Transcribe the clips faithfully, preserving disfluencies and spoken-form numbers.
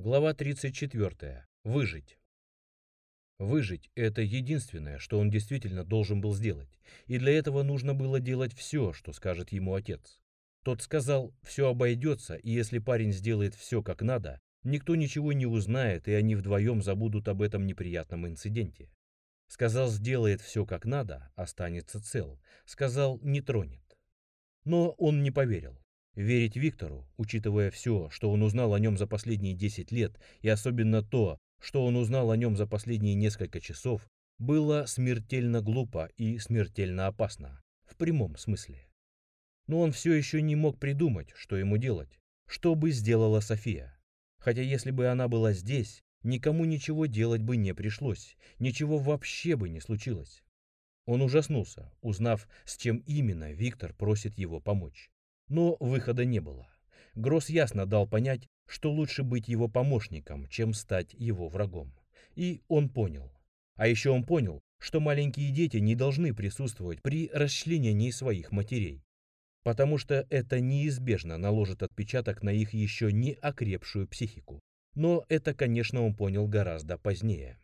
Глава тридцать четвёртая. Выжить. Выжить – это единственное, что он действительно должен был сделать, и для этого нужно было делать все, что скажет ему отец. Тот сказал, все обойдется, и если парень сделает все как надо, никто ничего не узнает, и они вдвоем забудут об этом неприятном инциденте. Сказал, сделает все как надо, останется цел. Сказал, не тронет. Но он не поверил. Верить Виктору, учитывая все, что он узнал о нем за последние десять лет, и особенно то, что он узнал о нем за последние несколько часов, было смертельно глупо и смертельно опасно, в прямом смысле. Но он все еще не мог придумать, что ему делать, что бы сделала София. Хотя если бы она была здесь, никому ничего делать бы не пришлось, ничего вообще бы не случилось. Он ужаснулся, узнав, с чем именно Виктор просит его помочь. Но выхода не было. Гросс ясно дал понять, что лучше быть его помощником, чем стать его врагом. И он понял. А еще он понял, что маленькие дети не должны присутствовать при расчленении своих матерей, потому что это неизбежно наложит отпечаток на их еще не окрепшую психику. Но это, конечно, он понял гораздо позднее.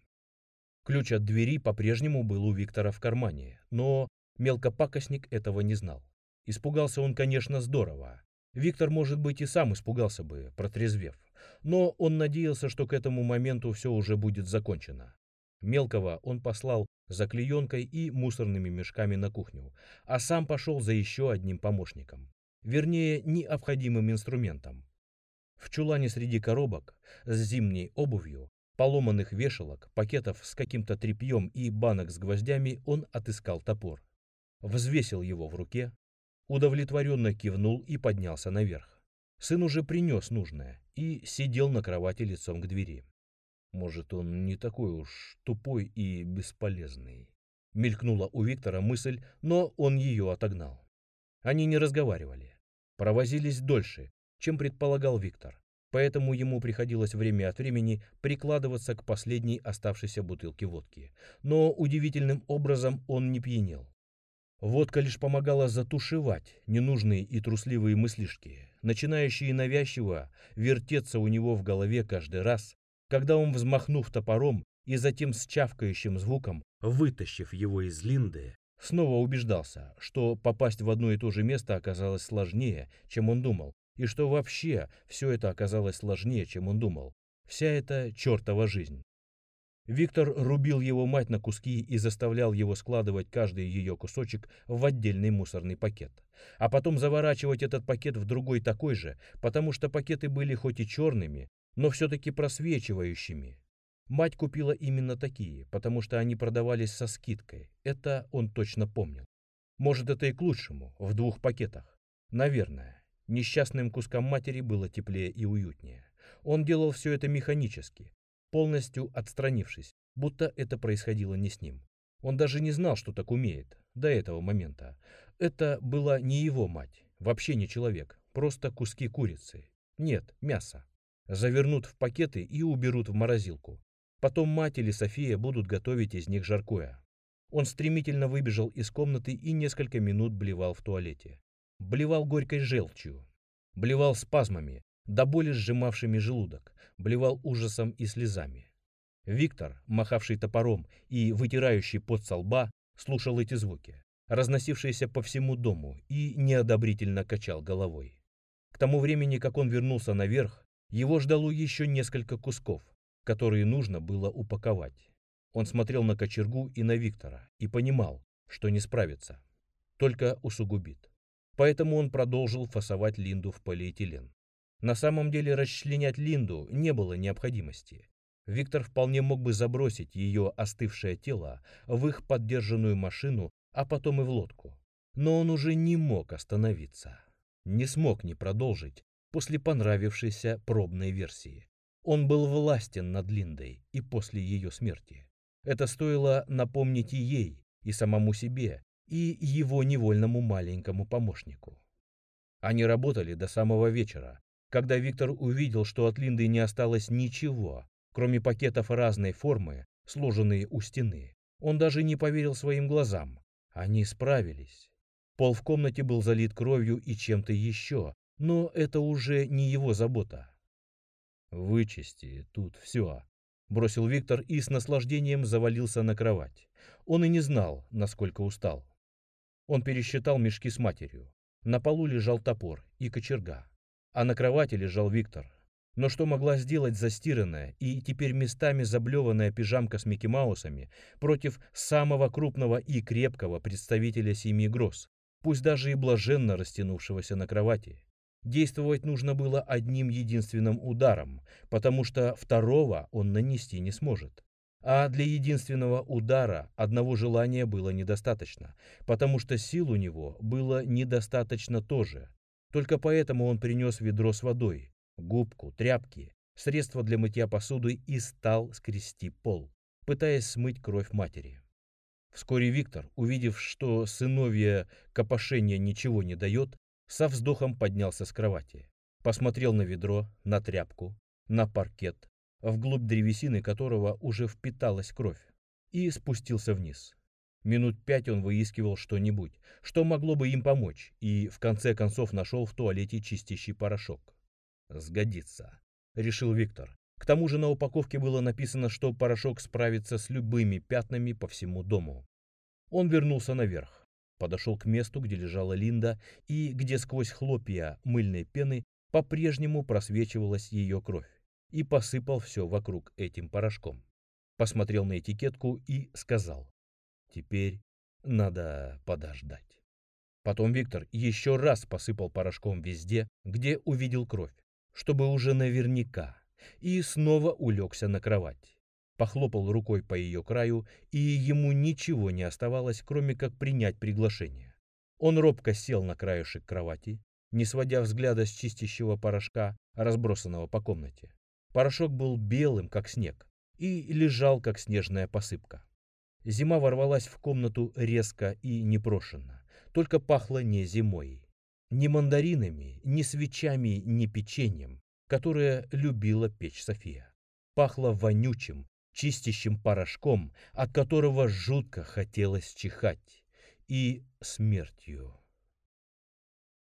Ключ от двери по-прежнему был у Виктора в кармане, но мелкопакостник этого не знал. Испугался он, конечно, здорово. Виктор, может быть, и сам испугался бы, протрезвев. Но он надеялся, что к этому моменту все уже будет закончено. Мелкого он послал за клеенкой и мусорными мешками на кухню, а сам пошел за еще одним помощником. Вернее, необходимым инструментом. В чулане среди коробок с зимней обувью, поломанных вешалок, пакетов с каким-то тряпьем и банок с гвоздями он отыскал топор. Взвесил его в руке, удовлетворенно кивнул и поднялся наверх. Сын уже принес нужное и сидел на кровати лицом к двери. Может, он не такой уж тупой и бесполезный. Мелькнула у Виктора мысль, но он ее отогнал. Они не разговаривали. Провозились дольше, чем предполагал Виктор. Поэтому ему приходилось время от времени прикладываться к последней оставшейся бутылке водки. Но удивительным образом он не пьянел. Водка лишь помогала затушевать ненужные и трусливые мыслишки, начинающие навязчиво вертеться у него в голове каждый раз, когда он, взмахнув топором и затем с чавкающим звуком, вытащив его из линды, снова убеждался, что попасть в одно и то же место оказалось сложнее, чем он думал, и что вообще все это оказалось сложнее, чем он думал. Вся эта чертова жизнь. Виктор рубил его мать на куски и заставлял его складывать каждый ее кусочек в отдельный мусорный пакет, а потом заворачивать этот пакет в другой такой же, потому что пакеты были хоть и черными, но все-таки просвечивающими. Мать купила именно такие, потому что они продавались со скидкой, это он точно помнил. Может, это и к лучшему, в двух пакетах. Наверное, несчастным кускам матери было теплее и уютнее. Он делал все это механически, полностью отстранившись, будто это происходило не с ним. Он даже не знал, что так умеет, до этого момента. Это была не его мать, вообще не человек, просто куски курицы. Нет, мясо. Завернут в пакеты и уберут в морозилку. Потом мать или София будут готовить из них жаркое. Он стремительно выбежал из комнаты и несколько минут блевал в туалете. Блевал горькой желчью. Блевал спазмами, до боли сжимавшими желудок, блевал ужасом и слезами. Виктор, махавший топором и вытирающий пот со лба, слушал эти звуки, разносившиеся по всему дому, и неодобрительно качал головой. К тому времени, как он вернулся наверх, его ждало еще несколько кусков, которые нужно было упаковать. Он смотрел на кочергу и на Виктора и понимал, что не справится, только усугубит. Поэтому он продолжил фасовать Линду в полиэтилен. На самом деле расчленять Линду не было необходимости. Виктор вполне мог бы забросить ее остывшее тело в их поддержанную машину, а потом и в лодку. Но он уже не мог остановиться. Не смог не продолжить после понравившейся пробной версии. Он был властен над Линдой и после ее смерти. Это стоило напомнить и ей, и самому себе, и его невольному маленькому помощнику. Они работали до самого вечера, когда Виктор увидел, что от Линды не осталось ничего, кроме пакетов разной формы, сложенные у стены. Он даже не поверил своим глазам. Они справились. Пол в комнате был залит кровью и чем-то еще, но это уже не его забота. «Вычисти тут все», — бросил Виктор и с наслаждением завалился на кровать. Он и не знал, насколько устал. Он пересчитал мешки с матерью. На полу лежал топор и кочерга, а на кровати лежал Виктор. Но что могла сделать застиранная и теперь местами заблеванная пижамка с Микки Маусами против самого крупного и крепкого представителя семьи Гросс, пусть даже и блаженно растянувшегося на кровати? Действовать нужно было одним единственным ударом, потому что второго он нанести не сможет. А для единственного удара одного желания было недостаточно, потому что сил у него было недостаточно тоже. Только поэтому он принес ведро с водой, губку, тряпки, средства для мытья посуды и стал скрести пол, пытаясь смыть кровь матери. Вскоре Виктор, увидев, что сыновье копошение ничего не дает, со вздохом поднялся с кровати, посмотрел на ведро, на тряпку, на паркет, вглубь древесины которого уже впиталась кровь, и спустился вниз. Минут пять он выискивал что-нибудь, что могло бы им помочь, и в конце концов нашел в туалете чистящий порошок. «Сгодится», — решил Виктор. К тому же на упаковке было написано, что порошок справится с любыми пятнами по всему дому. Он вернулся наверх, подошел к месту, где лежала Линда, и где сквозь хлопья мыльной пены по-прежнему просвечивалась ее кровь, и посыпал все вокруг этим порошком. Посмотрел на этикетку и сказал: «Теперь надо подождать». Потом Виктор еще раз посыпал порошком везде, где увидел кровь, чтобы уже наверняка, и снова улегся на кровать. Похлопал рукой по ее краю, и ему ничего не оставалось, кроме как принять приглашение. Он робко сел на краешек кровати, не сводя взгляда с чистящего порошка, разбросанного по комнате. Порошок был белым, как снег, и лежал, как снежная посыпка. Зима ворвалась в комнату резко и непрошенно, только пахло не зимой, ни мандаринами, ни свечами, ни печеньем, которое любила печь София. Пахло вонючим, чистящим порошком, от которого жутко хотелось чихать, и смертью.